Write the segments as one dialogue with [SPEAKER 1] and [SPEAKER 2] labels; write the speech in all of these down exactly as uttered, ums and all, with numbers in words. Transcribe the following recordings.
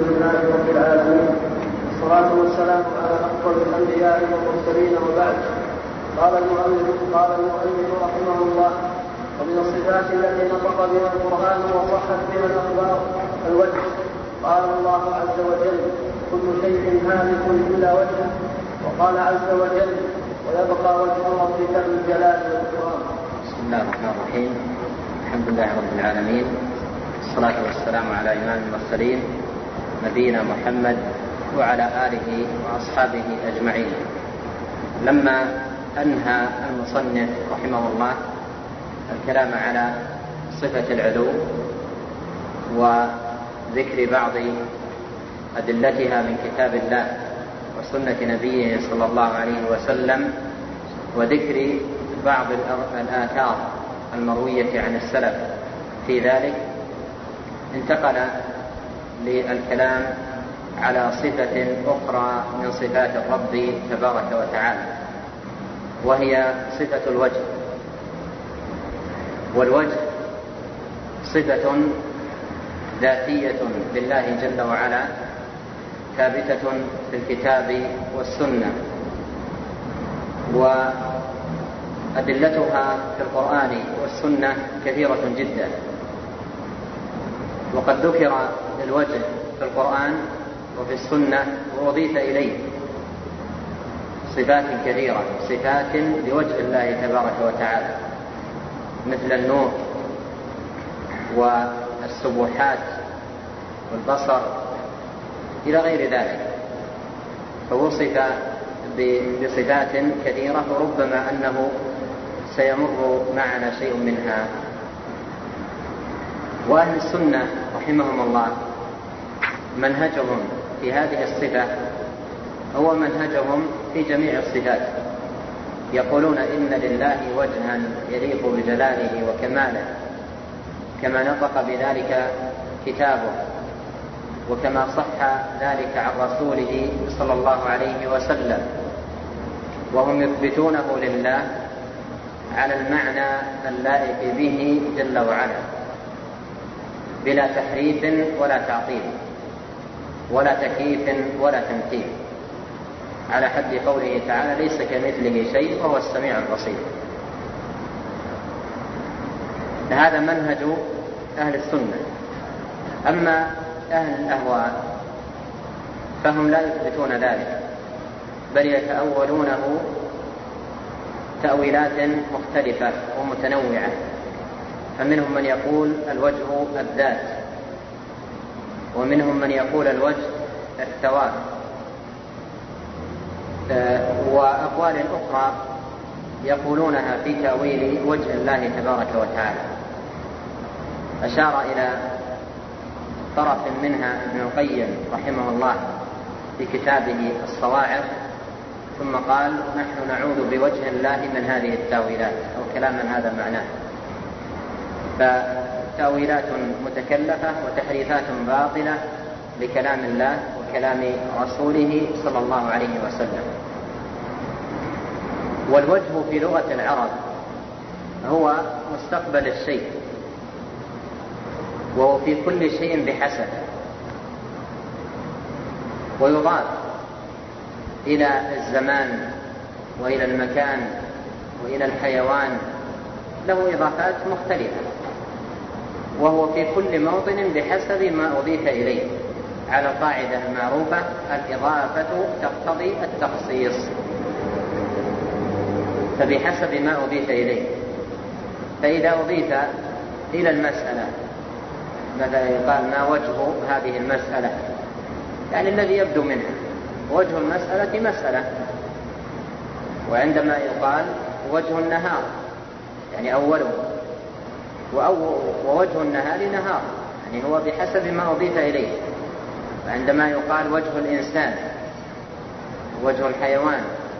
[SPEAKER 1] لله رب العالمين، والصلاة والسلام على أفضل الأنبياء والمرسلين، وبعد. قال المؤلف قال المؤلف رحمه الله: ومن الصفات التي نطق بها القرآن وصحت بها الأخبار الوجه. قال الله عز وجل: كل شيء هالك إلا وجهه. وقال عز وجل: ويبقى وجه ربك ذو الجلال والإكرام.
[SPEAKER 2] بسم الله الرحمن الرحيم. الحمد لله رب العالمين، والصلاة والسلام على إمام المرسلين نبينا محمد وعلى آله وأصحابه أجمعين. لما أنهى المصنف رحمه الله الكلام على صفة العلو وذكر بعض أدلتها من كتاب الله وسنة نبيه صلى الله عليه وسلم وذكر بعض الآثار المروية عن السلف في ذلك، انتقل للكلام على صفة أخرى من صفات الرب تبارك وتعالى، وهي صفة الوجه. والوجه صفة ذاتية لله جل وعلا ثابتة في الكتاب والسنة، وأدلتها في القرآن والسنة كثيرة جدا. وقد ذكر الوجه في القرآن وفي السنة وأضيف إليه صفات كثيرة، صفات لوجه الله تبارك وتعالى، مثل النور والسبحات والبصر إلى غير ذلك، فوصف بصفات كثيرة وربما أنه سيمر معنا شيء منها. وأهل السنة رحمهم الله منهجهم في هذه الصفة هو منهجهم في جميع الصفات، يقولون إن لله وجها يليق بجلاله وكماله، كما نطق بذلك كتابه، وكما صح ذلك عن رسوله صلى الله عليه وسلم، وهم يثبتونه لله على المعنى اللائق به جل وعلا، بلا تحريف ولا تعطيل ولا تكييف ولا تمثيل، على حد قوله تعالى: ليس كمثله شيء وهو السميع البصير. هذا منهج أهل السنة. أما أهل الأهواء فهم لا يثبتون ذلك، بل يتأولونه تأويلات مختلفة ومتنوعة. فمنهم من يقول الوجه الذات، ومنهم من يقول الوجه الثواب، وأقوال أخرى يقولونها في تأويل وجه الله تبارك وتعالى. أشار إلى طرف منها ابن القيم رحمه الله في كتابه الصواعق، ثم قال: نحن نعوذ بوجه الله من هذه التأويلات، أو كلاما هذا معناه. فتأويلات متكلفة وتحريفات باطلة لكلام الله وكلام رسوله صلى الله عليه وسلم. والوجه في لغة العرب هو مستقبل الشيء، وهو في كل شيء بحسب، ويضاف إلى الزمان وإلى المكان وإلى الحيوان، له إضافات مختلفة، وهو في كل موطن بحسب ما أضيف إليه، على القاعدة المعروفة: الإضافة تقتضي التخصيص، فبحسب ما أضيف إليه. فإذا أضيف إلى المسألة مثلا يقال: ما وجه هذه المسألة، يعني الذي يبدو منها. وجه المسألة مسألة. وعندما يقال وجه النهار يعني أوله، ووجه النهار نهار، يعني هو بحسب ما أضيف إليه. وعندما يقال وجه الإنسان، وجه الحيوان،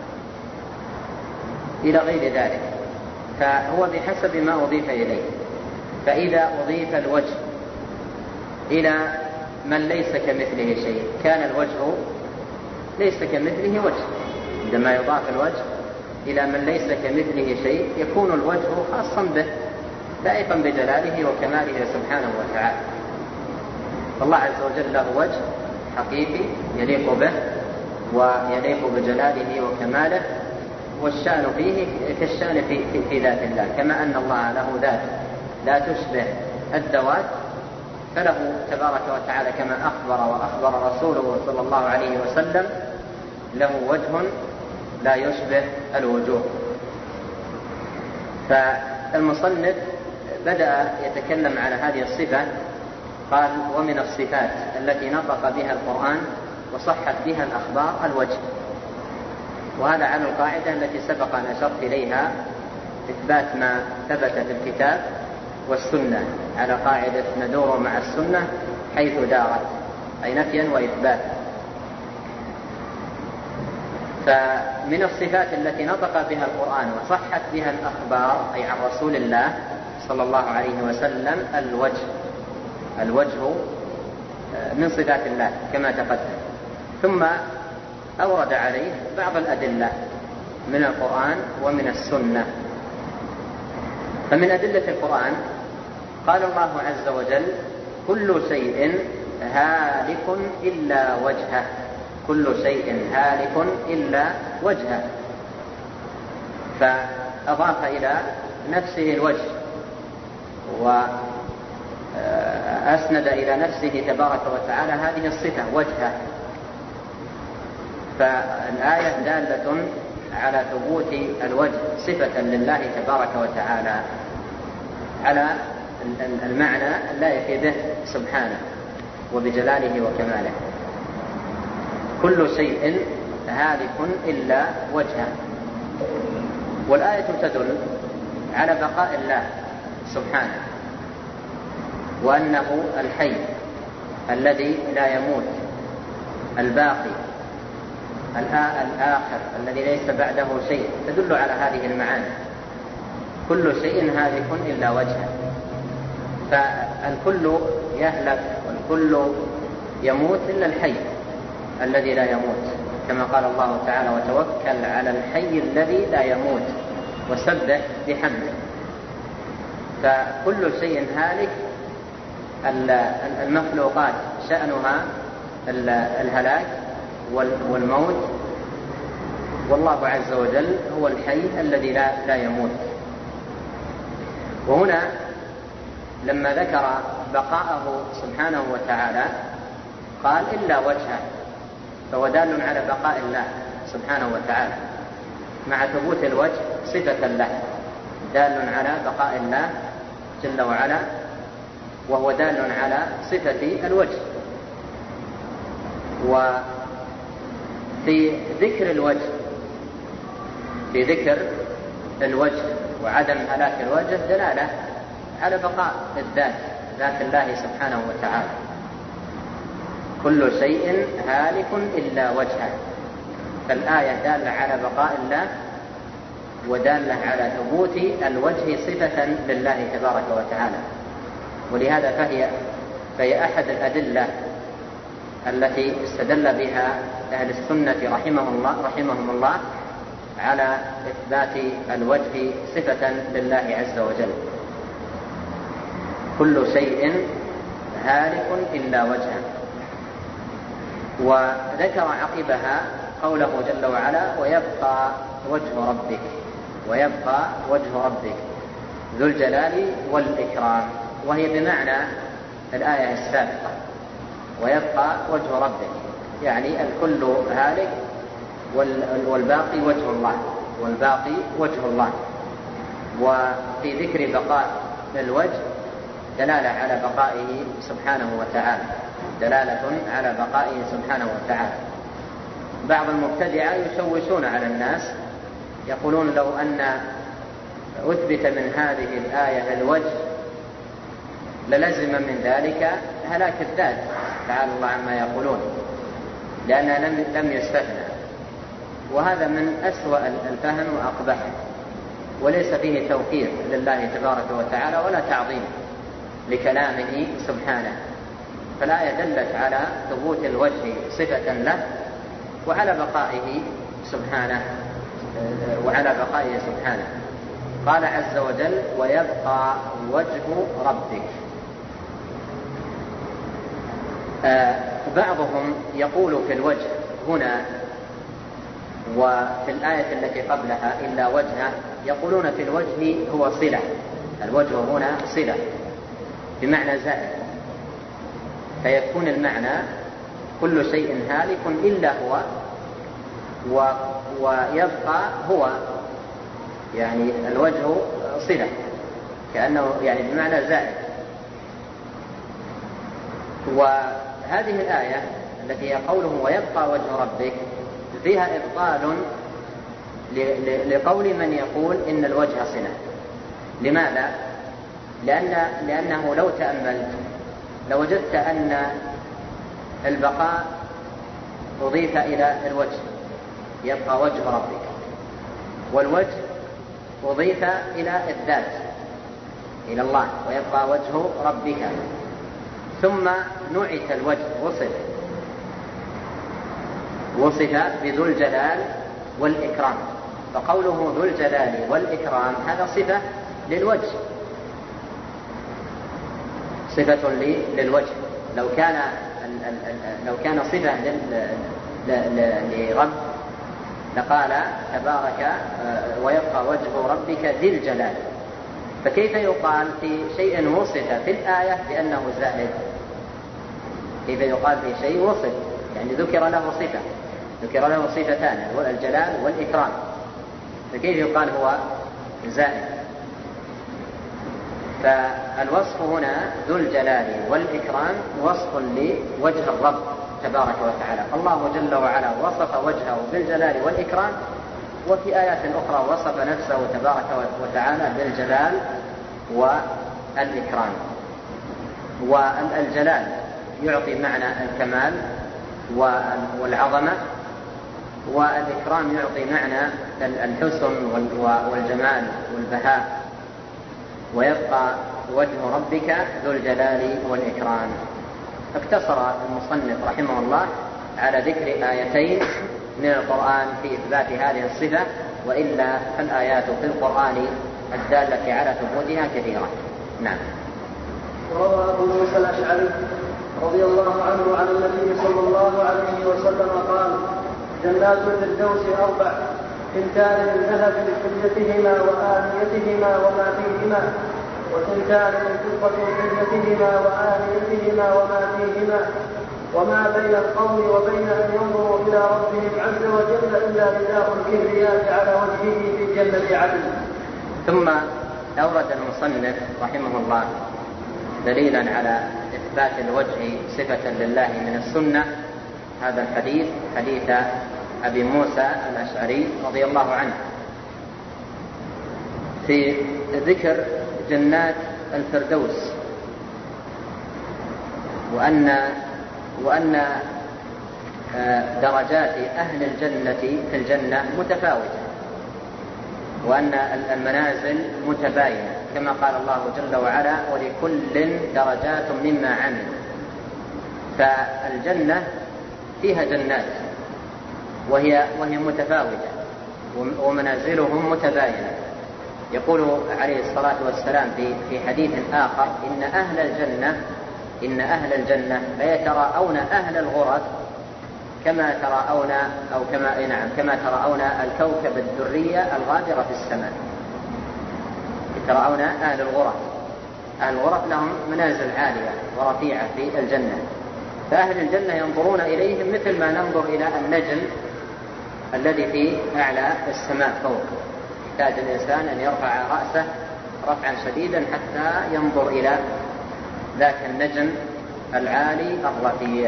[SPEAKER 2] إلى غير ذلك، فهو بحسب ما أضيف إليه. فإذا أضيف الوجه إلى من ليس كمثله شيء كان الوجه ليس كمثله وجه. عندما يضاف الوجه إلى من ليس كمثله شيء يكون الوجه خاصا به، لائقا بجلاله وكماله سبحانه وتعالى. فالله عز وجل له وجه حقيقي يليق به ويليق بجلاله وكماله، والشأن فيه كالشأن في, في, في ذات الله، كما أن الله له ذات لا تشبه الذوات، فله تبارك وتعالى كما أخبر وأخبر رسوله صلى الله عليه وسلم له وجه لا يشبه الوجوه. فالمصنف بدأ يتكلم على هذه الصفة، قال: ومن الصفات التي نطق بها القرآن وصحت بها الأخبار الوجه. وهذا على القاعدة التي سبق أن أشرت إليها، إثبات ما ثبت في الكتاب والسنة، على قاعدة ندور مع السنة حيث دارت، أي نفيا وإثباتا. فمن الصفات التي نطق بها القرآن وصحت بها الأخبار أي عن رسول الله صلى الله عليه وسلم الوجه. الوجه من صفات الله كما تقدم. ثم أورد عليه بعض الأدلة من القرآن ومن السنة. فمن أدلة القرآن قال الله عز وجل: كل شيء هالك إلا وجهه. كل شيء هالك إلا وجهه، فأضاف إلى نفسه الوجه وأسند إلى نفسه تبارك وتعالى هذه الصفة وجهه. فالآية دالة على ثبوت الوجه صفة لله تبارك وتعالى على المعنى اللائق به سبحانه وبجلاله وكماله. كل شيء هالك إلا وجهه. والآية تدل على بقاء الله سبحانه، وأنه الحي الذي لا يموت، الباقي الآخر الذي ليس بعده شيء، تدل على هذه المعاني. كل شيء هالك إلا وجهه، فالكل يهلك والكل يموت إلا الحي الذي لا يموت، كما قال الله تعالى: وتوكل على الحي الذي لا يموت وسبح بحمده. فكل شيء هالك، المخلوقات شأنها الهلاك والموت، والله عز وجل هو الحي الذي لا, لا يموت. وهنا لما ذكر بقاءه سبحانه وتعالى قال: إلا وجهه، فهو دال على بقاء الله سبحانه وتعالى مع ثبوت الوجه صفة له، دال على بقاء الله جل وعلا، وهو دال على صفة الوجه. وفي ذكر الوجه في ذكر الوجه وعدم هلاك الوجه دلالة على بقاء الذات، ذات الله سبحانه وتعالى. كل شيء هالك إلا وجهه، فالآية دالة على بقاء الله ودالة على ثبوت الوجه صفة لله تبارك وتعالى. ولهذا فهي, فهي أحد الأدلة التي استدل بها أهل السنة رحمهم الله, رحمهم الله على إثبات الوجه صفة لله عز وجل. كل شيء هالك إلا وجهه. وذكر عقبها قوله جل وعلا: ويبقى وجه ربك ويبقى وجه ربك ذو الجلال والإكرام، وهي بمعنى الآية السابقة: ويبقى وجه ربك، يعني الكل هالك والباقي وجه الله، والباقي وجه الله. وفي ذكر بقاء الوجه دلالة على بقائه سبحانه وتعالى، دلالة على بقائه سبحانه وتعالى. بعض المبتدعة يشوشون على الناس، يقولون لو أن أثبت من هذه الآية الوجه للزم من ذلك هلاك الذات، تعالى الله عما يقولون، لأنها لم لم يستثنى. وهذا من أسوأ الفهم وأقبحه، وليس فيه توقير لله تبارك وتعالى ولا تعظيم لكلامه سبحانه. فالآية دلت على ثبوت الوجه صفة له وعلى بقائه سبحانه وعلى بقائه سبحانه. قال عز وجل: ويبقى وجه ربك. آه بعضهم يقول في الوجه هنا وفي الآية التي قبلها إلا وجهه، يقولون في الوجه هو صلة، الوجه هنا صلة بمعنى زائد، فيكون المعنى كل شيء هالك إلا هو و... ويبقى هو، يعني الوجه صلة كأنه يعني بمعنى زائد. وهذه الآية التي هي قوله ويبقى وجه ربك فيها إبطال لقول من يقول إن الوجه صلة. لماذا؟ لأن لأنه لو تأملت لوجدت أن البقاء أضيف إلى الوجه، يبقى وجه ربك، والوجه أضيف إلى الذات إلى الله ويبقى وجه ربك، ثم نعت الوجه وصف وصف بذو الجلال والإكرام، فقوله ذو الجلال والإكرام هذا صفة للوجه، صفة للوجه. لو كان لو كان صفة لرب لقال تبارك ويبقى وجه ربك ذي الجلال، فكيف يقال في شيء وصف في الآية بأنه زائد؟ كيف يقال في شيء وصف يعني ذكر له صفة، ذكر له صفتان الجلال والإكرام، فكيف يقال هو زائد؟ فالوصف هنا ذو الجلال والإكرام وصف لوجه الرب تبارك وتعالى. الله جل وعلا وصف وجهه بالجلال والإكرام، وفي آيات أخرى وصف نفسه تبارك وتعالى بالجلال والإكرام. والجلال يعطي معنى الكمال والعظمة، والإكرام يعطي معنى الحسن والجمال والبهاء. ويبقى وجه ربك ذو الجلال والإكرام. اقتصر المصنف رحمه الله على ذكر آيتين من القرآن في إثبات هذه الصفة، وإلا فالآيات في القرآن الدالة على ثبوتها كثيرة. نعم.
[SPEAKER 1] وروى أبو موسى الأشعري رضي الله عنه عن النبي صلى الله عليه وسلم قال: جنات الفردوس أربع، ثنتان من ذهب لحجتهما وآنيتهما وما فيهما، وثنتان من فضة لحجتهما وآنيتهما وما فيهما، وما بين القوم وبين أن ينظروا إلى ربهم عز وجل إلا رداء الكبرياء على وجهه في جنة عدن.
[SPEAKER 2] ثم أورد المصنف رحمه الله دليلا على إثبات الوجه صفة لله من السنة هذا الحديث، حديث أبي موسى الأشعري رضي الله عنه في ذكر جنات الفردوس، وأن وأن درجات أهل الجنة في الجنة متفاوتة، وأن المنازل متباينة، كما قال الله جل وعلا: ولكل درجات مما عمل. فالجنة فيها جنات وهي وهي متفاوتة ومنازلهم متباينة. يقول عليه الصلاة والسلام في في حديث آخر: إن أهل الجنة إن أهل الجنة ليتراءون أهل الغرف كما تراءون أو كما نعم كما تراءون الكوكب الدري الغابر في السماء. يتراءون أهل الغرف، أهل الغرف لهم منازل عالية ورفيعة في الجنة، فأهل الجنة ينظرون إليهم مثل ما ننظر إلى النجم الذي في أعلى السماء فوق. يحتاج الإنسان أن يرفع رأسه رفعا شديدا حتى ينظر إلى ذاك النجم العالي الرفيع.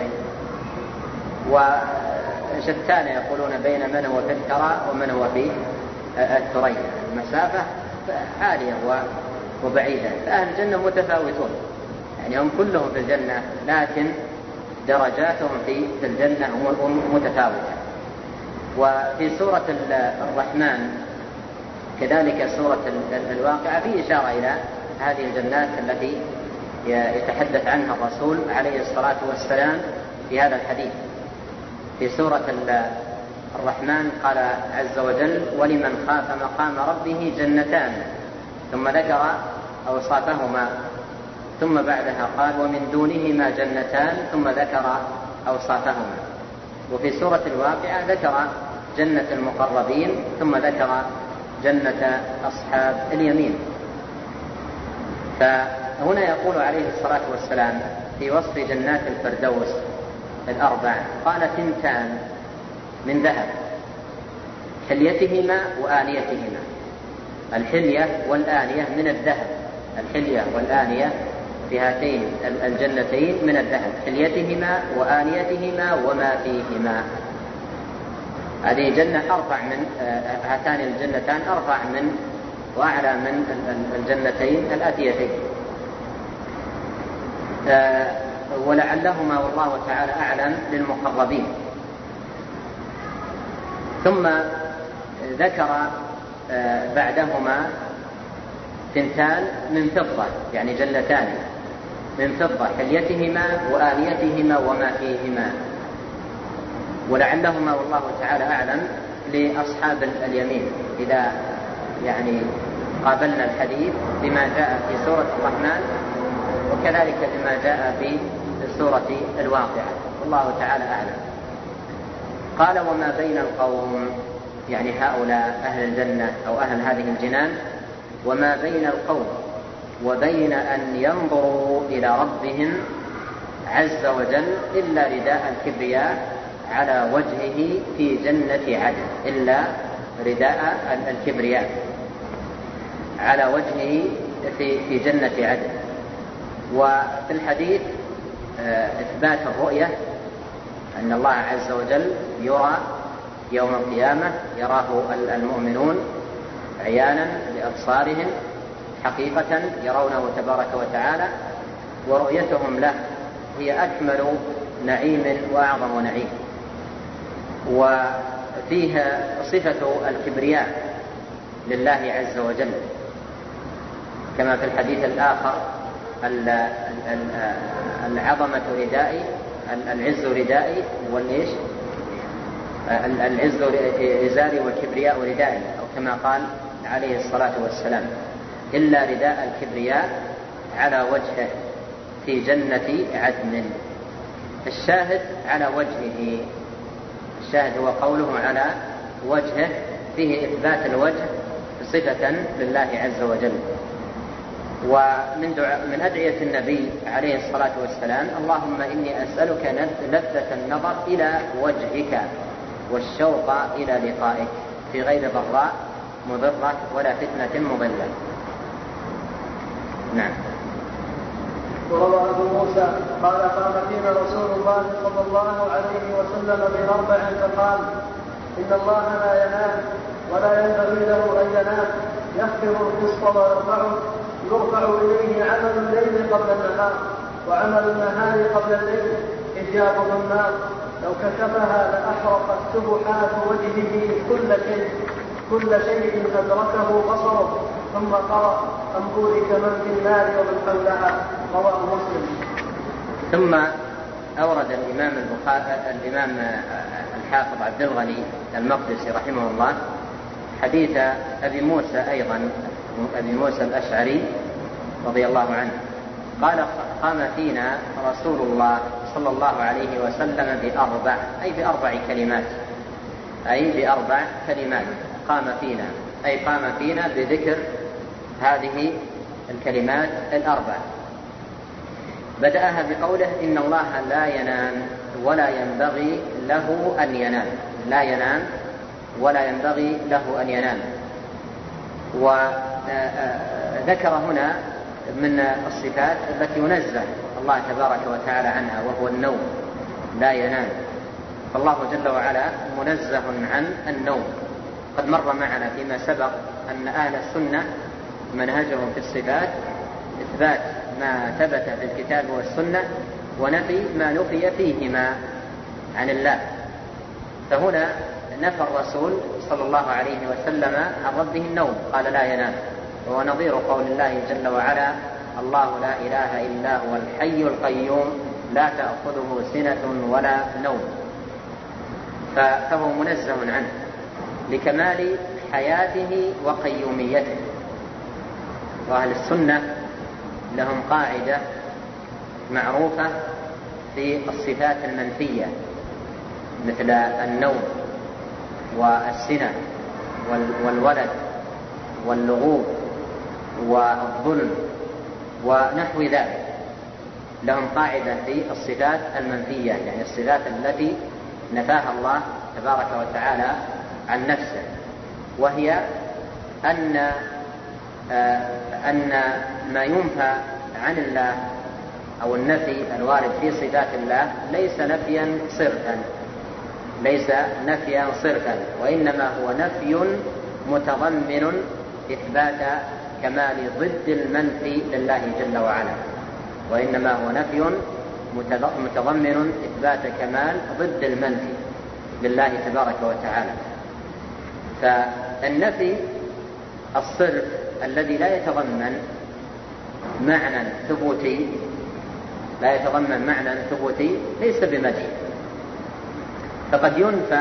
[SPEAKER 2] وشتان يقولون بين من هو في الثرى ومن هو في الثريا، المسافة عالية وبعيدة. فأهل الجنة متفاوتون، يعني هم كلهم في الجنة، لكن درجاتهم في الجنة متفاوتة. وفي سورة الرحمن كذلك سورة الواقعة في إشارة إلى هذه الجنات التي يتحدث عنها الرسول عليه الصلاة والسلام في هذا الحديث. في سورة الرحمن قال عز وجل: ولمن خاف مقام ربه جنتان، ثم ذكر أوصافهما ثم بعدها قال ومن دونهما جنتان ثم ذكر أوصافهما. وفي سورة الواقعة ذكر جنة المقربين ثم ذكر جنة أصحاب اليمين. فهنا يقول عليه الصلاة والسلام في وصف جنات الفردوس الأربع قال ثنتان من ذهب حليتهما وآنيتهما. الحلية والآنية من الذهب، الحلية والآنية في هاتين الجنتين من الذهب، حليتهما وآنيتهما وما فيهما. هذه جنة أرفع من هاتان الجنتان أرفع من وأعلى من الجنتين الآتيتين، ولعلهما والله تعالى أعلم للمقربين. ثم ذكر بعدهما ثنتان من فضة، يعني جنتان من فضة حليتهما وآنيتهما وما فيهما، ولعلهما والله تعالى أعلم لأصحاب اليمين إذا يعني قابلنا الحديث بما جاء في سورة الرحمن وكذلك بما جاء في سورة الواقعة، والله تعالى أعلم. قال وما بين القوم، يعني هؤلاء أهل الجنة أو أهل هذه الجنان، وما بين القوم وبين أن ينظروا إلى ربهم عز وجل إلا رداء الكبرياء على وجهه في جنة عدن، إلا رداء الكبرياء على وجهه في في جنة عدن. وفي الحديث إثبات الرؤية، أن الله عز وجل يرى يوم القيامة، يراه المؤمنون عيانا بأبصارهم حقيقة، يرونه تبارك وتعالى، ورؤيتهم له هي أكمل نعيم وأعظم نعيم. وفيها صفة الكبرياء لله عز وجل، كما في الحديث الآخر العظمة ردائي، العز ردائي والإيش العز إزاري والكبرياء ردائي، أو كما قال عليه الصلاة والسلام إلا رداء الكبرياء على وجهه في جنة عدن. الشاهد على وجهه، الشاهد هو قوله على وجهه، فيه إثبات الوجه صفة لله عز وجل. ومن دعاء من أدعية النبي عليه الصلاة والسلام اللهم إني أسألك لذة النظر إلى وجهك والشوق إلى لقائك في غير ضراء مضرة ولا فتنة مضلة. نعم.
[SPEAKER 1] وروى أبو موسى قال قام فينا رسول الله صلى الله عليه وسلم بأربع فقال إن الله لا ينام ولا ينبغي له أن ينام، يخفض القسط ويرفعه، يرفع إليه عمل الليل قبل النهار وعمل النهار قبل الليل، حجاب النار لو كشفها لأحرقت سبحات وجهه كل شيء كل شيء أدركه بصره، ثم قرأ أن بورك من في النار ومن حولها، رواه مسلم.
[SPEAKER 2] ثم أورد الإمام البخاري الإمام الحافظ عبد الغني المقدسي رحمه الله حديث أبي موسى أيضا، أبي موسى الأشعري رضي الله عنه قال قام فينا رسول الله صلى الله عليه وسلم بأربع، أي بأربع كلمات، أي بأربع كلمات قام فينا، أي قام فينا بذكر هذه الكلمات الأربع. بدأها بقوله إن الله لا ينام ولا ينبغي له أن ينام، لا ينام ولا ينبغي له أن ينام. وذكر هنا من الصفات التي ينزه الله تبارك وتعالى عنها وهو النوم، لا ينام، فالله جل وعلا منزه عن النوم. قد مر معنا فيما سبق أن أهل السنة منهجهم في الصفات إثبات ما ثبت في الكتاب والسنة ونفي ما نفي فيهما عن الله. فهنا نفى الرسول صلى الله عليه وسلم عن ربه النوم، قال لا ينام، وهو نظير قول الله جل وعلا الله لا إله إلا هو الحي القيوم لا تأخذه سنة ولا نوم، فهو منزه عنه لكمال حياته وقيوميته. وأهل السنة لهم قاعدة معروفة في الصفات المنفية مثل النوم والسنة والولد واللغوب والظلم ونحو ذلك. لهم قاعدة في الصفات المنفية، يعني الصفات التي نفاها الله تبارك وتعالى عن نفسه، وهي أن أن ما ينفى عن الله أو النفي الوارد في صفات الله ليس نفيا صرفا ليس نفيا صرفا وإنما هو نفي متضمن إثبات كمال ضد المنفي لله جل وعلا وإنما هو نفي متضمن إثبات كمال ضد المنفي لله تبارك وتعالى. فالنفي الصرف الذي لا يتضمن معنى ثبوتي لا يتضمن معنى ثبوتي ليس بمدح. فقد ينفى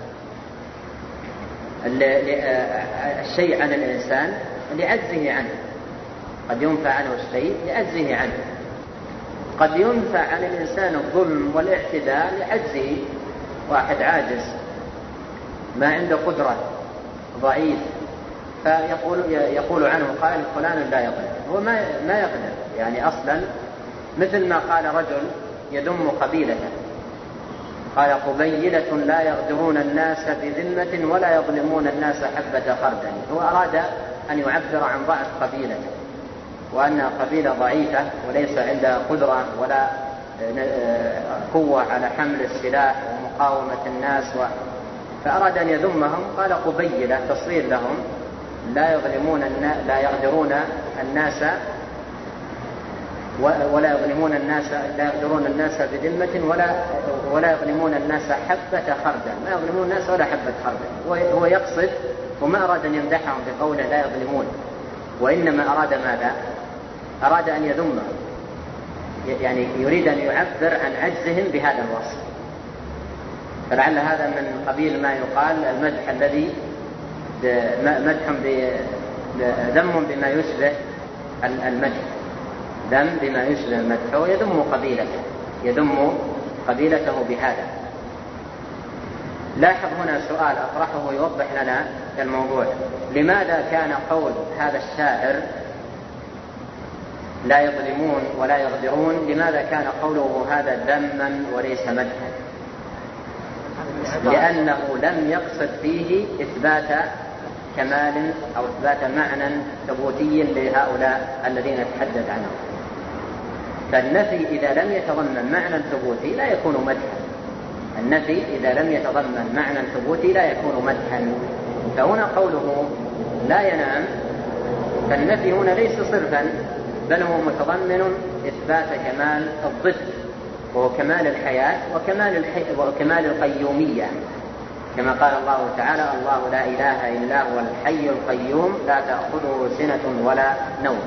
[SPEAKER 2] الشيء عن الإنسان لعجزه عنه قد ينفى عنه الشيء لعجزه عنه قد ينفى عن الإنسان الظلم والاعتداء لعجزه. واحد عاجز ما عنده قدرة ضعيف فيقول يقول عنه قائل فلان لا يقدر. هو ما ما يقدر يعني أصلا، مثل ما قال رجل يذم قبيلته قال قبيلة لا يغدرون الناس بذمة ولا يظلمون الناس حبة خردل. هو أراد أن يعبر عن ضعف قبيلته وأنها قبيلة ضعيفة وليس عندها قدرة ولا قوة على حمل السلاح ومقاومة الناس و... فأراد أن يذمهم قال قبيلة تصير لهم لا يظلمون النا... لا يغدرون الناس ولا يظلمون الناس لا يغدرون الناس بذمة ولا ولا يظلمون الناس حبة خردل. ما يظلمون الناس ولا حبة خردل. هو يقصد وما أراد أن يمدحهم بقوله لا يظلمون، وإنما أراد ماذا؟ أراد أن يذمهم، يعني يريد أن يعبر عن عجزهم بهذا الوصف. فلعل هذا من قبيل ما يقال المدح الذي مدح ذم بما يشبه المدح ذم بما يشبه المدح ويذم قبيلته يذم قبيلته بهذا. لاحظ هنا سؤال أطرحه يوضح لنا الموضوع. لماذا كان قول هذا الشاعر لا يظلمون ولا يغدرون لماذا كان قوله هذا ذما وليس مدحا؟ لأنه لم يقصد فيه إثبات كمال أو إثبات معنى ثبوتي لهؤلاء الذين نتحدث عنهم. فالنفي إذا لم يتضمن معنى ثبوتي لا يكون مدحا. النفي إذا لم يتضمن معنى ثبوتي لا يكون مدحا. فهنا قوله لا ينام، فالنفي هنا ليس صرفا بل هو متضمن إثبات كمال الضد وهو كمال الحياة وكمال, الحي... وكمال القيومية كما قال الله تعالى الله لا إله إلا هو الحي القيوم لا تأخذه سنة ولا نوم.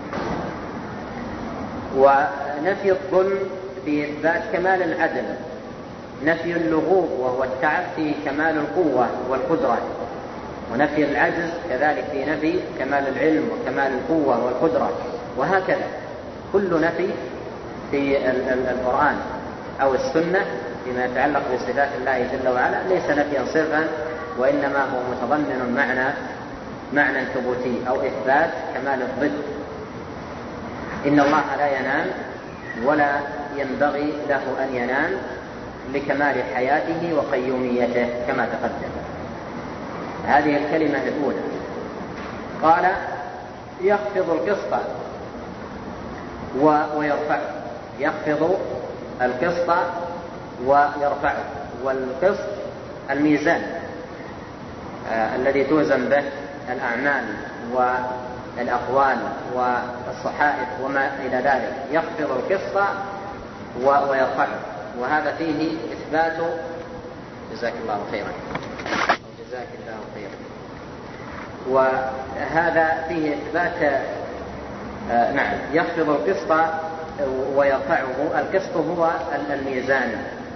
[SPEAKER 2] ونفي الظلم في إثبات كمال العدل. نفي اللغوب وهو التعب في كمال القوة والقدرة. ونفي العجز كذلك في نفي كمال العلم وكمال القوة والقدرة. وهكذا كل نفي في القرآن أو السنة فيما يتعلق بصفات الله جل وعلا ليس نفيا صرفا وإنما هو متضمن معنى معنى ثبوتي أو إثبات كمال الضد. إن الله لا ينام ولا ينبغي له أن ينام لكمال حياته وقيوميته كما تقدم. هذه الكلمة الأولى. قال يخفض القسط ويرفعه. يخفض القسط ويرفعه. والقسط الميزان آه الذي توزن به الأعمال والأقوال والصحائف وما إلى ذلك. يخفض القسط ويرفعه. وهذا فيه إثبات جزاك الله خيرا جزاك الله خيرا. وهذا فيه إثبات آه نعم يخفض القسط ويرفعه. القسط هو الميزان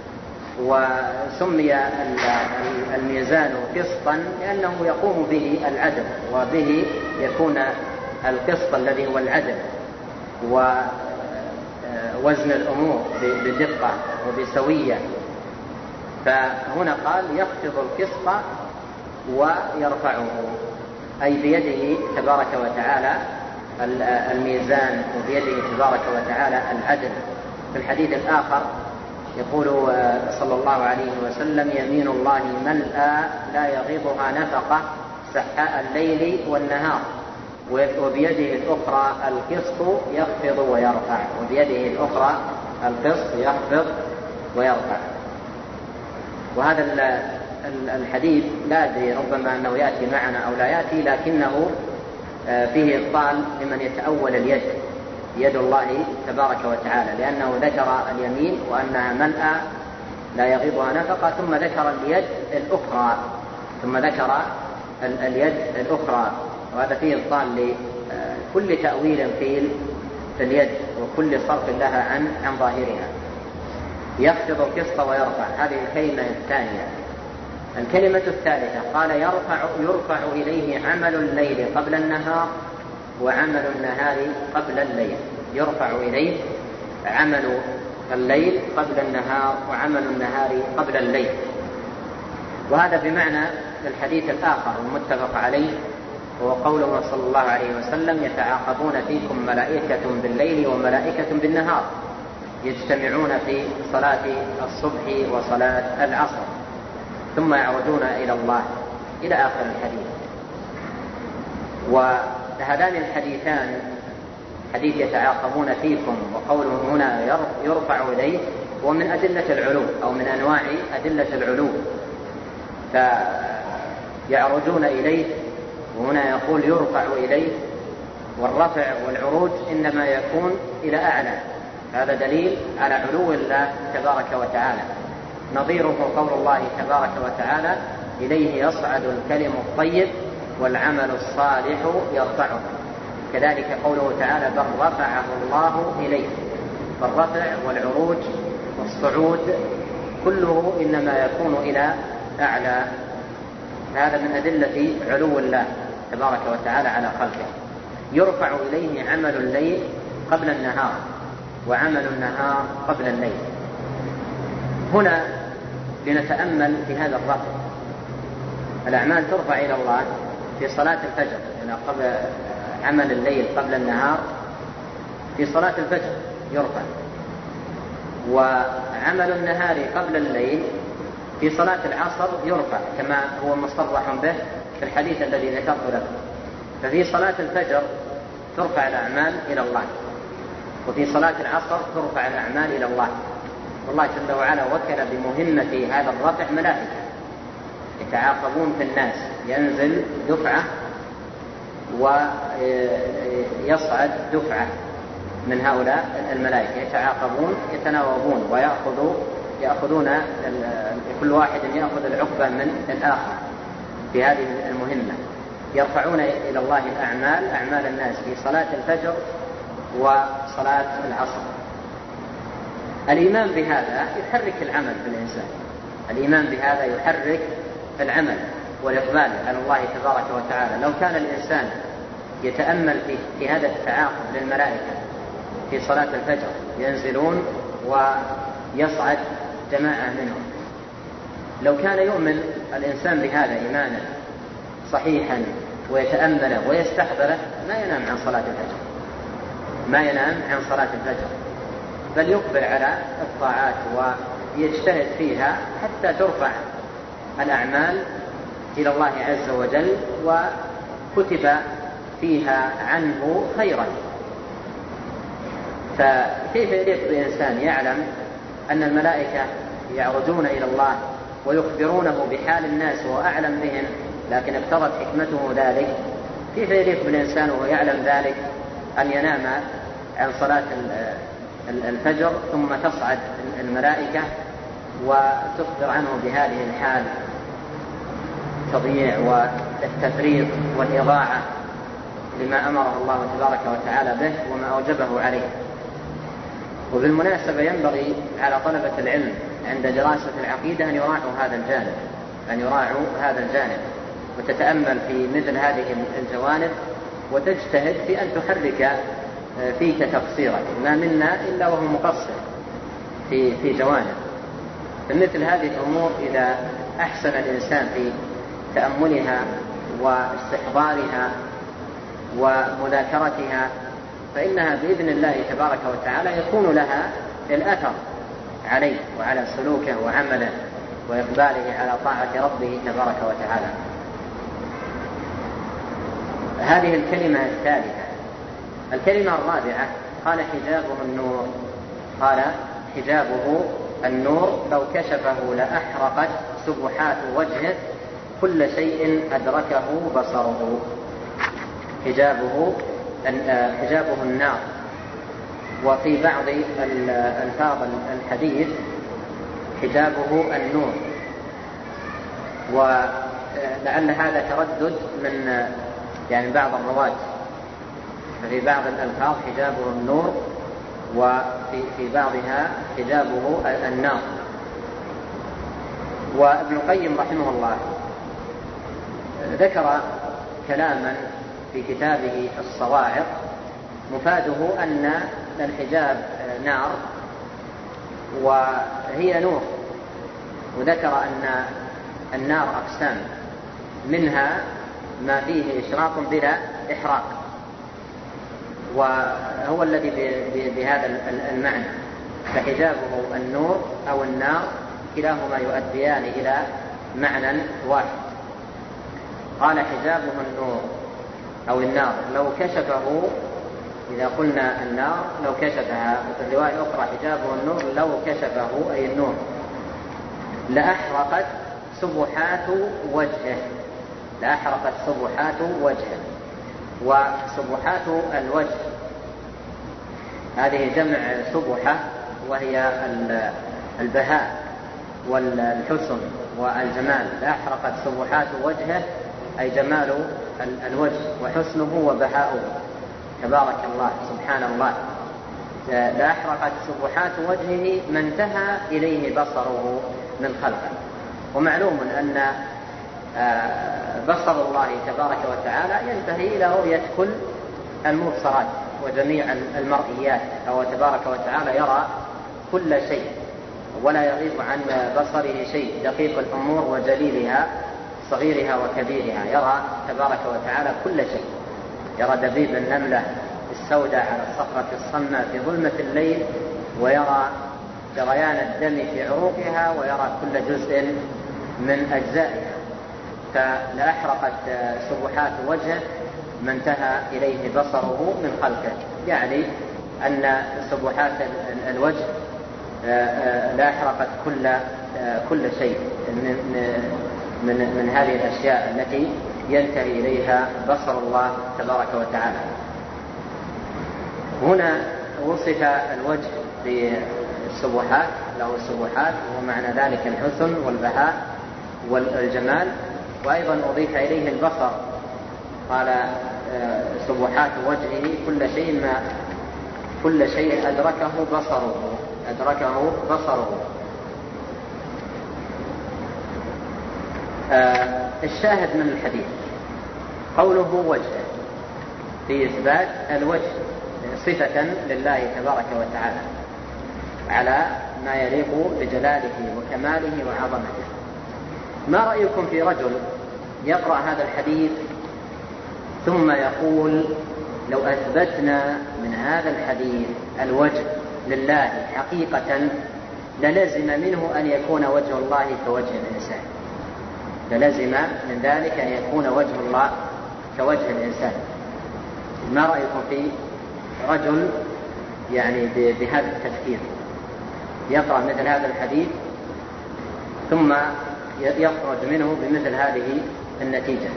[SPEAKER 2] وسمي الميزان قسطا لأنه يقوم به العدل وبه يكون القسط الذي هو العدل. ووزن الأمور بدقة وبسوية. فهنا قال يخفض القسط ويرفعه، أي بيده تبارك وتعالى الميزان وبيده تبارك وتعالى العدل. في الحديث الآخر يقول صلى الله عليه وسلم: يمين الله ملأى لا يغيضها نفقة سحاء الليل والنهار، وبيده الأخرى القسط يخفض ويرفع، وبيده الأخرى القسط يخفض ويرفع. وهذا الحديث لا أدري ربما أنه يأتي معنا أو لا يأتي، لكنه فيه إبطال لمن يتأول اليد، يد الله تبارك وتعالى، لأنه ذكر اليمين وأنها ملأى لا يغيضها نفقة، ثم ذكر اليد الأخرى ثم ذكر اليد الأخرى وهذا فيه إبطال لكل تأويل قيل في اليد وكل صرف لها عن عن ظاهرها. يخفض القسط ويرفع، هذه الكلمة الثانية. الكلمة الثالثة قال: يرفع يرفع إليه عمل الليل قبل النهار وعمل النهار قبل الليل. يرفع إليه عمل الليل قبل النهار وعمل النهار قبل الليل. وهذا بمعنى الحديث الآخر المتفق عليه، هو قوله صلى الله عليه وسلم: يتعاقبون فيكم ملائكة بالليل وملائكة بالنهار، يجتمعون في صلاة الصبح وصلاة العصر ثم يعودون إلى الله، إلى آخر الحديث. وهذان الحديثان، حديث يتعاقبون فيكم وقوله هنا يرفع إليه، ومن أدلة العلو أو من أنواع أدلة العلو، فيعرجون إليه، وهنا يقول يرفع إليه، والرفع والعروج إنما يكون إلى أعلى. هذا دليل على علو الله تبارك وتعالى. نظيره قول الله تبارك وتعالى: إليه يصعد الكلم الطيب والعمل الصالح يرفعه. كذلك قوله تعالى: بل رفعه الله إليه. فالرفع والعروج والصعود كله إنما يكون إلى أعلى. هذا من أدلة علو الله تبارك وتعالى على خلقه. يرفع إليه عمل الليل قبل النهار وعمل النهار قبل الليل. هنا لنتأمل في هذا الرفع. الأعمال ترفع إلى الله في صلاة الفجر، يعني قبل عمل الليل قبل النهار في صلاة الفجر يرفع، وعمل النهار قبل الليل في صلاة العصر يرفع، كما هو مصرح به في الحديث الذي ذكرت لكم. ففي صلاة الفجر ترفع الأعمال إلى الله، وفي صلاة العصر ترفع الأعمال إلى الله. والله جل وعلا وكل بمهمة هذا الرفع ملائكة يتعاقبون في الناس، ينزل دفعة ويصعد دفعة من هؤلاء الملائكة، يتعاقبون يتناوبون ويأخذوا يأخذون كل واحد يأخذ العقبة من الآخر في هذه المهمة. يرفعون إلى الله الأعمال، أعمال الناس في صلاة الفجر وصلاة العصر. الإيمان بهذا يحرك العمل في الإنسان، الإيمان بهذا يحرك العمل والإقبال على الله تبارك وتعالى. لو كان الإنسان يتأمل في, في هذا التعاقب للملائكة في صلاة الفجر، ينزلون ويصعد جماعة منهم، لو كان يؤمن الإنسان بهذا إيمانا صحيحا ويتأمله ويستحضره، ما ينام عن صلاة الفجر، ما ينام عن صلاة الفجر، بل يقبل على الطاعات ويجتهد فيها حتى ترفع الأعمال إلى الله عز وجل وكتب فيها عنه خيرا. فكيف يليق بإنسان يعلم أن الملائكة يعرجون إلى الله ويخبرونه بحال الناس وأعلم بهم، لكن اقتضت حكمته ذلك؟ كيف يليق بالإنسان وهو يعلم ذلك أن ينام عن صلاة الفجر ثم تصعد الملائكة وتخبر عنه بهذه الحال، التضييع والتفريط والإضاعة لما أمره الله تبارك وتعالى به وما أوجبه عليه. وبالمناسبة ينبغي على طلبة العلم عند دراسة العقيدة أن يراعوا هذا الجانب، أن يراعوا هذا الجانب وتتأمل في مثل هذه الجوانب وتجتهد في أن تحرك فيك تقصيرا، ما منا إلا وهو مقصر في في جوانب. فمثل هذه الأمور إذا أحسن الإنسان في تأملها واستحضارها ومذاكرتها فإنها بإذن الله تبارك وتعالى يكون لها الأثر عليه وعلى سلوكه وعمله وإقباله على طاعة ربه تبارك وتعالى. هذه الكلمة الثالثة. الكلمة الرابعة قال حجابه النور. قال حجابه النور لو كشفه لأحرقت سبحات وجهه كل شيء أدركه بصره. حجابه حجابه النار. وفي بعض الألفاظ الحديث حجابه النور، ولعل هذا تردد من يعني بعض الرواة. ففي بعض الألفاظ حجابه النور وفي في بعضها حجابه النار. وابن القيم رحمه الله ذكر كلاما في كتابه الصواعق مفاده أن الحجاب نار وهي نور، وذكر أن النار أقسام، منها ما فيه إشراق بلا إحراق، وهو الذي بهذا المعنى. فحجابه النور أو النار كلاهما يؤديان إلى معنى واحد. قال حجابه النور أو النار لو كشفه، إذا قلنا النار لو كشفها، وفي الرواية الأخرى حجابه النور لو كشفه أي النور لأحرقت سبحات وجهه. لأحرقت سبحات وجهه. وسبحات الوجه هذه جمع سبحة، وهي البهاء والحسن والجمال. لأحرقت سبحات وجهه أي جمال الوجه وحسنه وبهاؤه تبارك الله سبحان الله. لأحرقت سبحات وجهه ما انتهى إليه بصره من خلقه. ومعلوم أن بصر الله تبارك وتعالى ينتهي إلى رؤية كل المبصرات وجميع المرئيات، فهو تبارك وتعالى يرى كل شيء ولا يغيب عن بصره شيء، دقيق الأمور وجليلها صغيرها وكبيرها، يرى تبارك وتعالى كل شيء. يرى دبيب النملة السوداء على الصخرة الصماء في ظلمة الليل، ويرى جريان الدم في عروقها، ويرى كل جزء من أجزائها. فلأحرقت سبحات وجهه ما انتهى إليه بصره من خلقه، يعني أن سبحات الوجه لأحرقت كل كل شيء من من من هذه الأشياء التي ينتهي إليها بصر الله تبارك وتعالى. هنا وصف الوجه بالسبحات، له السبحات، ومعنى ذلك الحسن والبهاء والجمال. وأيضا أضيف إليه البصر، قال سبحات وجهه كل شيء ما كل شيء أدركه بصره أدركه بصره. آه الشاهد من الحديث قوله وجهه في إثبات الوجه صفة لله تبارك وتعالى على ما يليق بجلاله وكماله وعظمته. ما رأيكم في رجل يقرأ هذا الحديث ثم يقول لو أثبتنا من هذا الحديث الوجه لله حقيقة للزم منه أن يكون وجه الله كوجه الإنسان، للزم من ذلك أن يكون وجه الله كوجه الإنسان. ما رأيكم في رجل يعني بهذا التفكير يقرأ مثل هذا الحديث ثم يخرج منه بمثل هذه النتيجة؟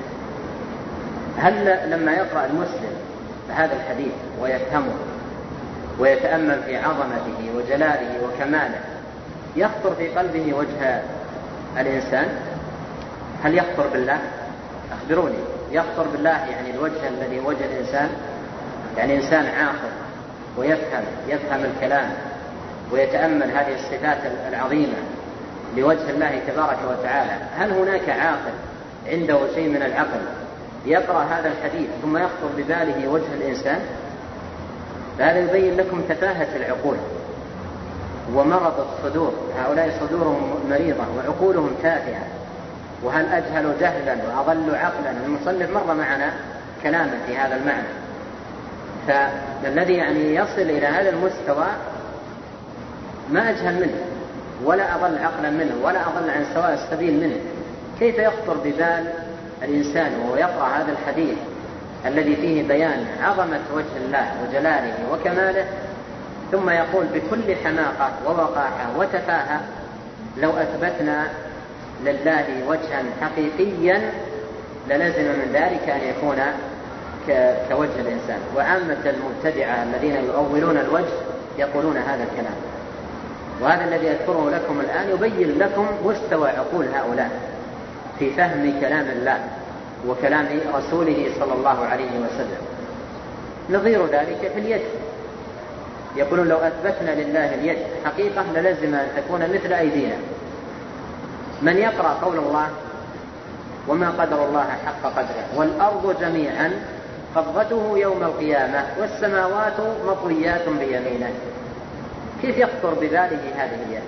[SPEAKER 2] هل لما يقرأ المسلم هذا الحديث ويفهمه ويتأمل في عظمته وجلاله وكماله يخطر في قلبه وجه الإنسان؟ هل يخطر بالله؟ أخبروني، يخطر بالله يعني الوجه الذي وجه الإنسان، يعني إنسان عاقل ويفهم يفهم الكلام ويتأمل هذه الصفات العظيمة لوجه الله تبارك وتعالى، هل هناك عاقل عنده شيء من العقل يقرأ هذا الحديث ثم يخطر بباله وجه الإنسان؟ هذا يبين لكم تفاهة العقول ومرض الصدور. هؤلاء صدورهم مريضة وعقولهم تافهة، وهل أجهل جهلا وأضل عقلا. المصنف مر معنا كلاما في هذا المعنى. فالذي يعني يصل إلى هذا المستوى ما أجهل منه ولا أضل عقلا منه ولا أضل عن سواء السبيل منه. كيف يخطر ببال الإنسان وهو يقرأ هذا الحديث الذي فيه بيان عظمة وجه الله وجلاله وكماله، ثم يقول بكل حماقة ووقاحة وتفاهة لو أثبتنا لله وجها حقيقيا للزم من ذلك أن يكون كوجه الإنسان. وعامة المبتدعة الذين يؤولون الوجه يقولون هذا الكلام، وهذا الذي أذكره لكم الآن يبين لكم مستوى عقول هؤلاء في فهم كلام الله وكلام رسوله صلى الله عليه وسلم. نظير ذلك في اليد، يقولون لو أثبتنا لله اليد حقيقة للزم أن تكون مثل أيدينا. من يقرأ قول الله وما قدر الله حق قدره والأرض جميعا قبضته يوم القيامة والسماوات مطويات بيمينه، كيف يخطر بباله هذه اليد؟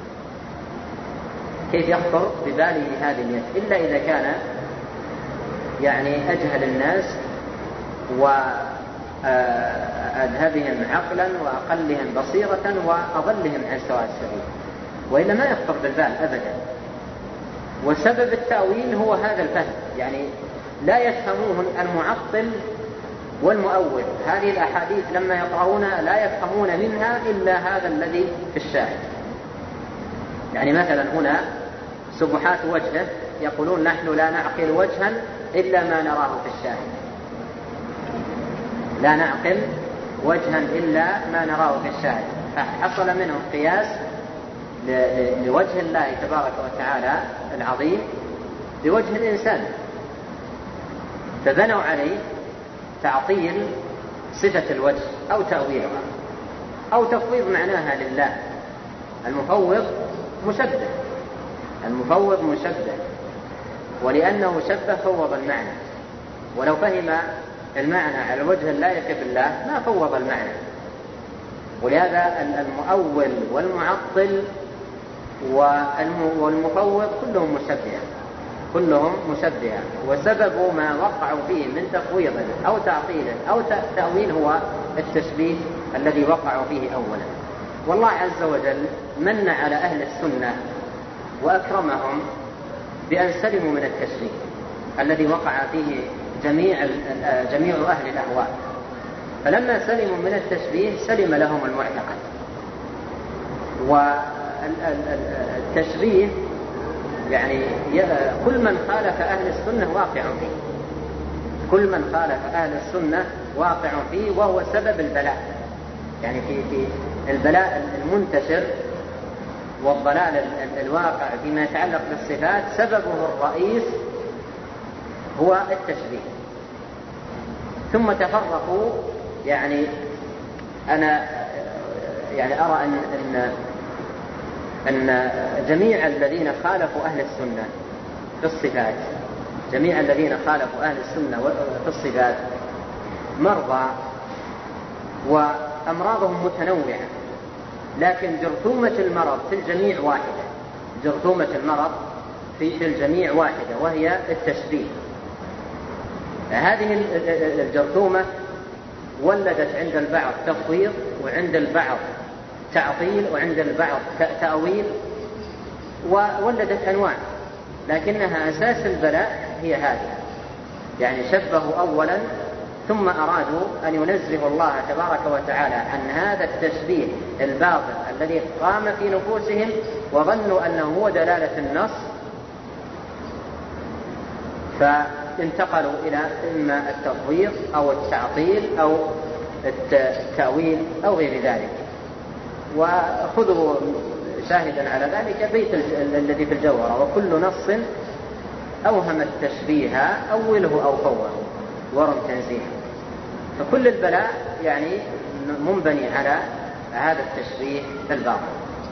[SPEAKER 2] كيف يخطر بباله هذه اليد إلا إذا كان يعني أجهل الناس وأذهبهم عقلا وأقلهم بصيرة وأضلهم عن سواء السبيل، وإلا ما يخطر بالبال أبدا. وسبب التأويل هو هذا الفهم، يعني لا يفهمون المعطل والمؤول. هذه الأحاديث لما يقرؤونها لا يفهمون منها إلا هذا الذي في الشاهد. يعني مثلا هنا سبحات وجهه يقولون نحن لا نعقل وجها إلا ما نراه في الشاهد، لا نعقل وجها إلا ما نراه في الشاهد. فحصل منهم قياس لوجه الله تبارك وتعالى العظيم بوجه الإنسان، فبنوا عليه تعطيل صفة الوجه أو تأويلها أو تفويض معناها لله. المفوض مشبه، المفوض مشبه، ولأنه شبه فوض المعنى، ولو فهم المعنى على الوجه اللائق بالله ما فوض المعنى. ولهذا المؤول والمعطل والمفوض كلهم مشبهة، كلهم مشبهة، وسبب ما وقعوا فيه من تفويض أو تعطيل أو تأويل هو التشبيه الذي وقعوا فيه أولا. والله عز وجل من على أهل السنة وأكرمهم بأن سلموا من التشبيه الذي وقع فيه جميع جميع أهل الأهواء، فلما سلموا من التشبيه سلم لهم المعتقد. والتشبيه يعني كل من خالف أهل السنة واقع فيه، كل من خالف أهل السنة واقع فيه، وهو سبب البلاء. يعني في في البلاء المنتشر والضلال الواقع فيما يتعلق بالصفات سببه الرئيس هو التشبيه. ثم تفرقوا، يعني أنا يعني أرى أن أن أن جميع الذين خالفوا أهل السنة في الصفات، جميع الذين خالفوا أهل السنة في الصفات مرضى وأمراضهم متنوعة، لكن جرثومة المرض في الجميع واحدة، جرثومة المرض في الجميع واحدة وهي التشبيه. هذه الجرثومة ولدت عند البعض تفويض وعند البعض تعطيل وعند البعض تأويل، وولدت أنواع، لكنها أساس البلاء هي هذه. يعني شبهوا أولا ثم أرادوا أن ينزهوا الله تبارك وتعالى عن هذا التشبيه الباطل الذي قام في نفوسهم، وظنوا أنه هو دلالة النص، فانتقلوا إلى إما التفويض أو التعطيل أو التأويل أو غير ذلك. وخذوا شاهدا على ذلك بيت الذي في الجوهرة: وكل نص أوهم التشبيه أوله أو فوه ورم تنزيها. فكل البلاء يعني منبني على هذا التشبيه الباطل.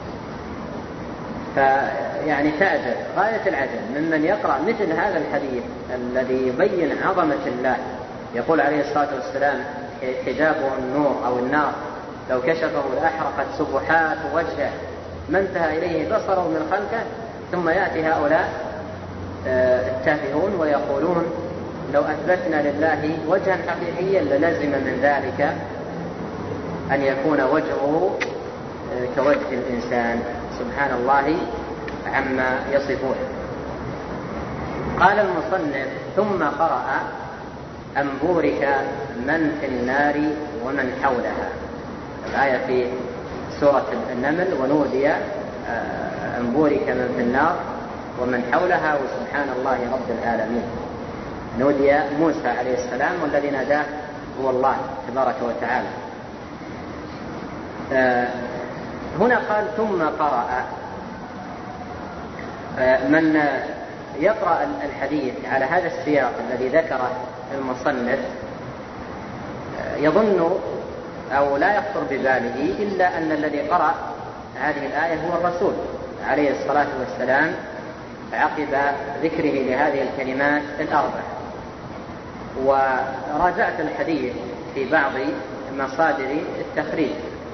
[SPEAKER 2] فيعني تعجب غاية العجب ممن يقرأ مثل هذا الحديث الذي يبين عظمة الله. يقول عليه الصلاة والسلام حجابه النور أو النار لو كشفه لأحرقت سبحات وجهه ما انتهى إليه بصره من خلقه. ثم يأتي هؤلاء التافهون ويقولون لو أثبتنا لله وجها حقيقيا للزم من ذلك أن يكون وجهه كوجه الإنسان. سبحان الله عما يصفون. قال المصنف ثم قرأ أن بورك من في النار ومن حولها. الآية في سورة النمل ونودي أن بورك من في النار ومن حولها وسبحان الله رب العالمين. نودي موسى عليه السلام والذي ناداه هو الله تبارك وتعالى. هنا قال ثم قرأ. من يقرأ الحديث على هذا السياق الذي ذكره المصنف يظن أو لا يخطر بباله إلا أن الذي قرأ هذه الآية هو الرسول عليه الصلاة والسلام عقب ذكره لهذه الكلمات الأربع. وراجعت الحديث في بعض مصادر التخريج،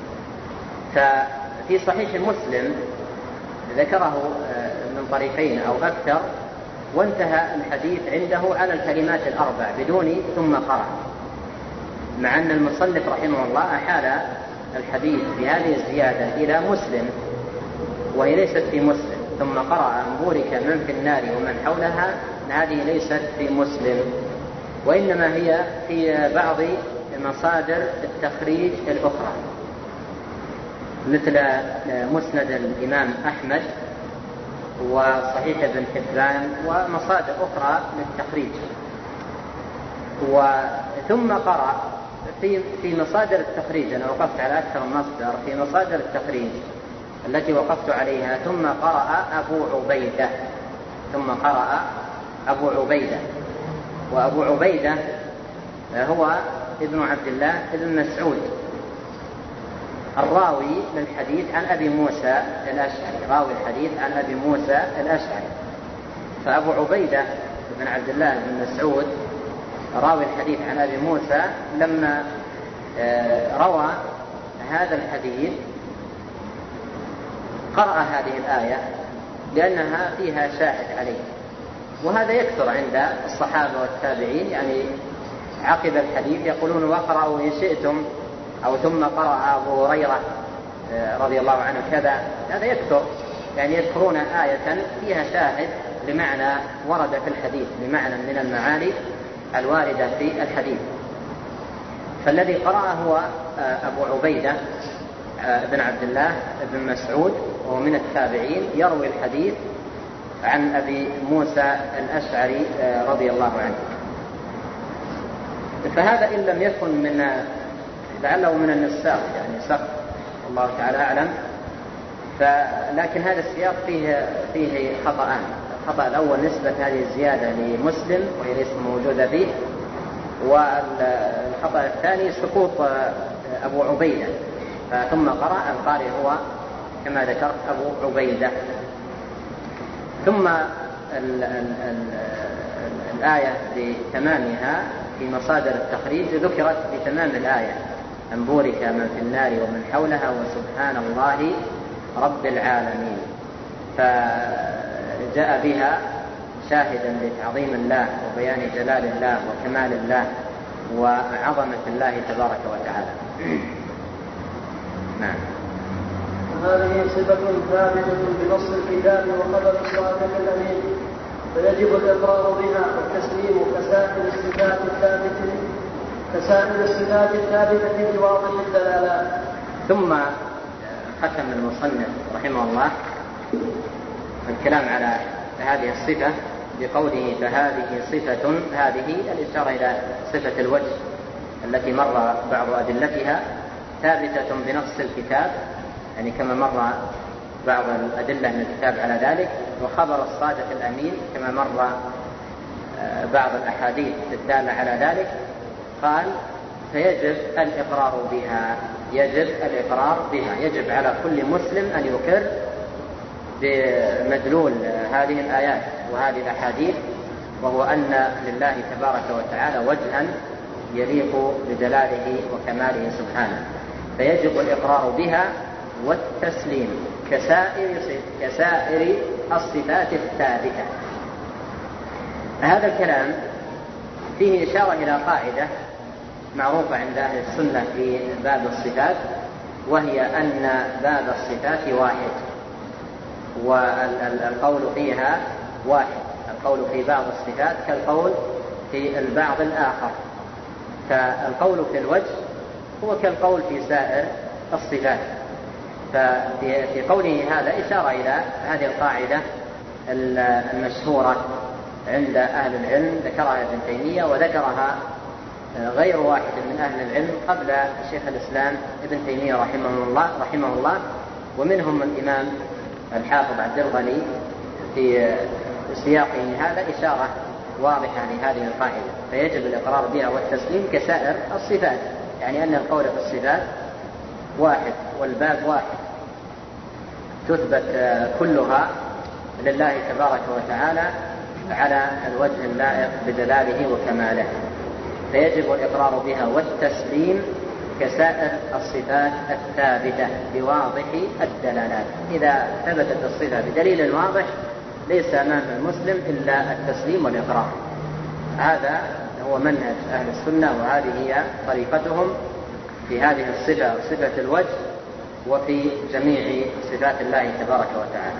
[SPEAKER 2] ففي صحيح مسلم ذكره من طريقين أو أكثر وانتهى الحديث عنده على الكلمات الأربع بدون ثم قرأ، مع أن المصنف رحمه الله أحال الحديث بهذه الزيادة إلى مسلم وهي ليست في مسلم. ثم قرأ أن بورك من في النار ومن حولها، هذه ليست في مسلم وإنما هي في بعض مصادر التخريج الأخرى مثل مسند الإمام أحمد وصحيح ابن حبان ومصادر أخرى للتخريج. وثم قرأ في في مصادر التخريج، أنا وقفت على أكثر مصدر في مصادر التخريج التي وقفت عليها ثم قرأ أبو عبيدة. ثم قرأ أبو عبيدة، وأبو عبيدة هو ابن عبد الله ابن مسعود الراوي للحديث عن أبي موسى الأشعري، راوي الحديث عن أبي موسى الأشعري. فأبو عبيدة بن عبد الله بن مسعود راوي الحديث عن أبي موسى لما روى هذا الحديث قرأ هذه الآية لأنها فيها شاهد عليه، وهذا يكثر عند الصحابة والتابعين، يعني عقب الحديث يقولون واقرأوا إن شئتم، أو ثم قرأ أبو هريرة رضي الله عنه كذا. هذا يكثر، يعني يذكرون آية فيها شاهد لمعنى ورد في الحديث، لمعنى من المعاني الواردة في الحديث. فالذي قرأ هو أبو عبيدة بن عبد الله بن مسعود، وهو من التابعين يروي الحديث عن أبي موسى الأشعري رضي الله عنه. فهذا إن لم يكن من لعله من النساخ، يعني سقط الله تعالى أعلم. لكن هذا السياق فيه فيه خطأان. الخطأ الأول نسبة هذه الزيادة لمسلم وهي ليست موجودة فيه، والخطأ الثاني سقوط أبو عبيدة. ثم قرأ القارئ هو كما ذكرت أبو عبيدة. ثم ال ال ال الآية بتمامها في مصادر التخريج ذكرت بتمام الآية أن بورك من في النار ومن حولها وسبحان الله رب العالمين، فجاء بها شاهدا لتعظيم الله وبيان جلال الله وكمال الله وعظمة الله تبارك وتعالى. نعم.
[SPEAKER 1] هذه صفة ثابتة بنص الكتاب وخبر الصادق الأمين، فيجب الإقرار بها والتسليم كسائر الصفات الثابتة كسائر الصفات الثابتة بواضح الدلالات.
[SPEAKER 2] ثم ختم المصنف رحمه الله الكلام على هذه الصفة بقوله فهذه صفة، هذه الإشارة إلى صفة الوجه التي مر بعض أدلتها ثابتة بنص الكتاب، يعني كما مر بعض الأدلة من الكتاب على ذلك، وخبر الصادق الأمين كما مر بعض الأحاديث الدالة على ذلك. قال فيجب الإقرار بها، يجب الإقرار بها، يجب على كل مسلم أن يقر بمدلول هذه الآيات وهذه الأحاديث، وهو أن لله تبارك وتعالى وجها يليق بجلاله وكماله سبحانه، فيجب الإقرار بها والتسليم كسائر, كسائر الصفات الثابتة. هذا الكلام فيه إشارة إلى قاعدة معروفة عند أهل السنة في باب الصفات، وهي أن باب الصفات واحد، والقول فيها واحد. القول في بعض الصفات كالقول في البعض الآخر، فالقول في الوجه هو كالقول في سائر الصفات. ففي قوله هذا إشارة إلى هذه القاعدة المشهورة عند أهل العلم، ذكرها ابن تيمية وذكرها غير واحد من أهل العلم قبل شيخ الإسلام ابن تيمية رحمه الله, رحمه الله ومنهم الإمام الحافظ عبد الغني في سياقه هذا إشارة واضحة لهذه القاعدة. فيجب الإقرار بها والتسليم كسائر الصفات، يعني أن القول في الصفات واحد والباب واحد، تثبت كلها لله تبارك وتعالى على الوجه اللائق بجلاله وكماله، فيجب الإقرار بها والتسليم كسائر الصفات الثابتة بواضح الدلالات. إذا ثبتت الصفة بدليل واضح ليس أمام المسلم إلا التسليم والإقرار. هذا هو منهج أهل السنة، وهذه هي طريقتهم في هذه الصفة، صفة الوجه، وفي جميع صفات الله تبارك وتعالى.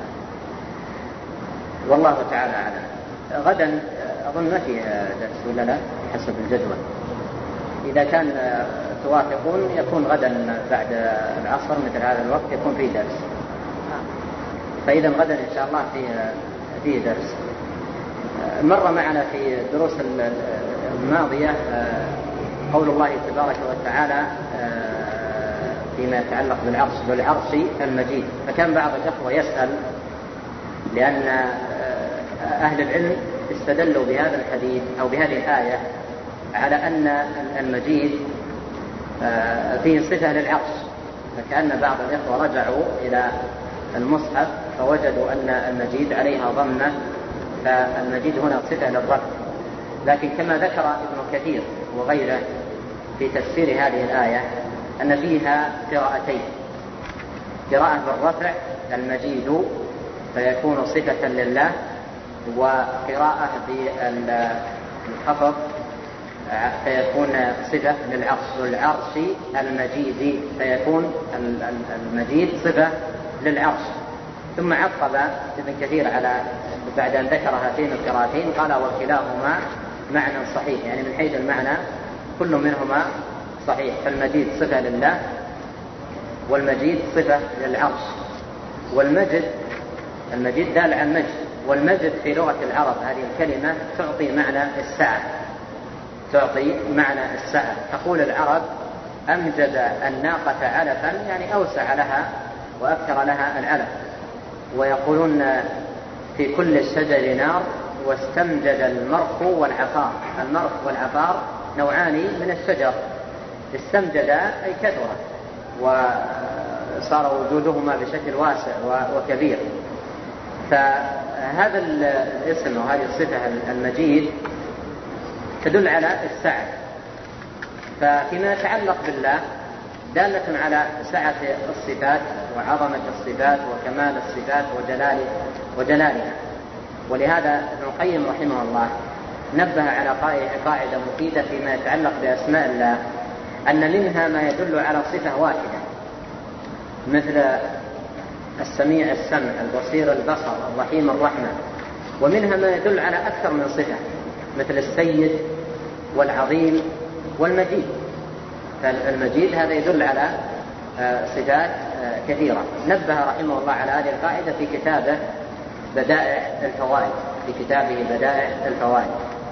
[SPEAKER 2] والله تعالى أعلم. غدا أظن ما فيه درس ولا لا حسب الجدول، إذا كان توافقون يكون غدا بعد العصر مثل هذا الوقت يكون فيه درس، فإذا غدا إن شاء الله فيه, فيه درس. مر معنا في الدروس الماضية قول الله تبارك وتعالى فيما يتعلق بالعرش بالعرش المجيد، فكان بعض الأخوة يسأل، لأن أهل العلم استدلوا بهذا الحديث أو بهذه الآية على أن المجيد فيه صفة للعرش، فكأن بعض الإخوة رجعوا إلى المصحف فوجدوا أن المجيد عليها ضمة، فالمجيد هنا صفة للرفع. لكن كما ذكر ابن كثير وغيره في تفسير هذه الآية أن فيها قراءتين، قراءة بالرفع المجيد فيكون صفة لله، وقراءة بالخفض فيكون صفة للعرش، والعرش المجيد فيكون المجيد صفة للعرش. ثم عقب ابن كثير على بعد أن ذكر هاتين القراءتين قال وكلاهما معنى صحيح، يعني من حيث المعنى كل منهما صحيح، فالمجيد صفة لله والمجيد صفة للعرش. والمجد المجيد دال على المجد، والمجد في لغة العرب هذه الكلمة تعطي معنى السعة، تعطي معنى السعة. تقول العرب أمجد الناقة علفا، يعني أوسع لها وأكثر لها العلف. ويقولون في كل الشجر نار واستمجد المرخ والعفار. المرخ والعفار نوعان من الشجر، استمجد أي كثر وصار وجودهما بشكل واسع وكبير. فهذا الاسم وهذه الصفة المجيد تدل على السعة. ففيما يتعلق بالله دالة على سعة الصفات وعظمة الصفات وكمال الصفات وجلاله وجلالها. ولهذا ابن القيم رحمه الله نبه على قاعدة مفيدة فيما يتعلق بأسماء الله، أن منها ما يدل على صفة واحدة، مثل السميع السمع، البصير البصر، الرحيم الرحمة، ومنها ما يدل على أكثر من صفة، مثل السيد والعظيم والمجيد. فالمجيد هذا يدل على صفات كثيرة. نبه رحمه الله على هذه القاعدة في كتابه بدائع الفوائد، في كتابه بدائع الفوائد.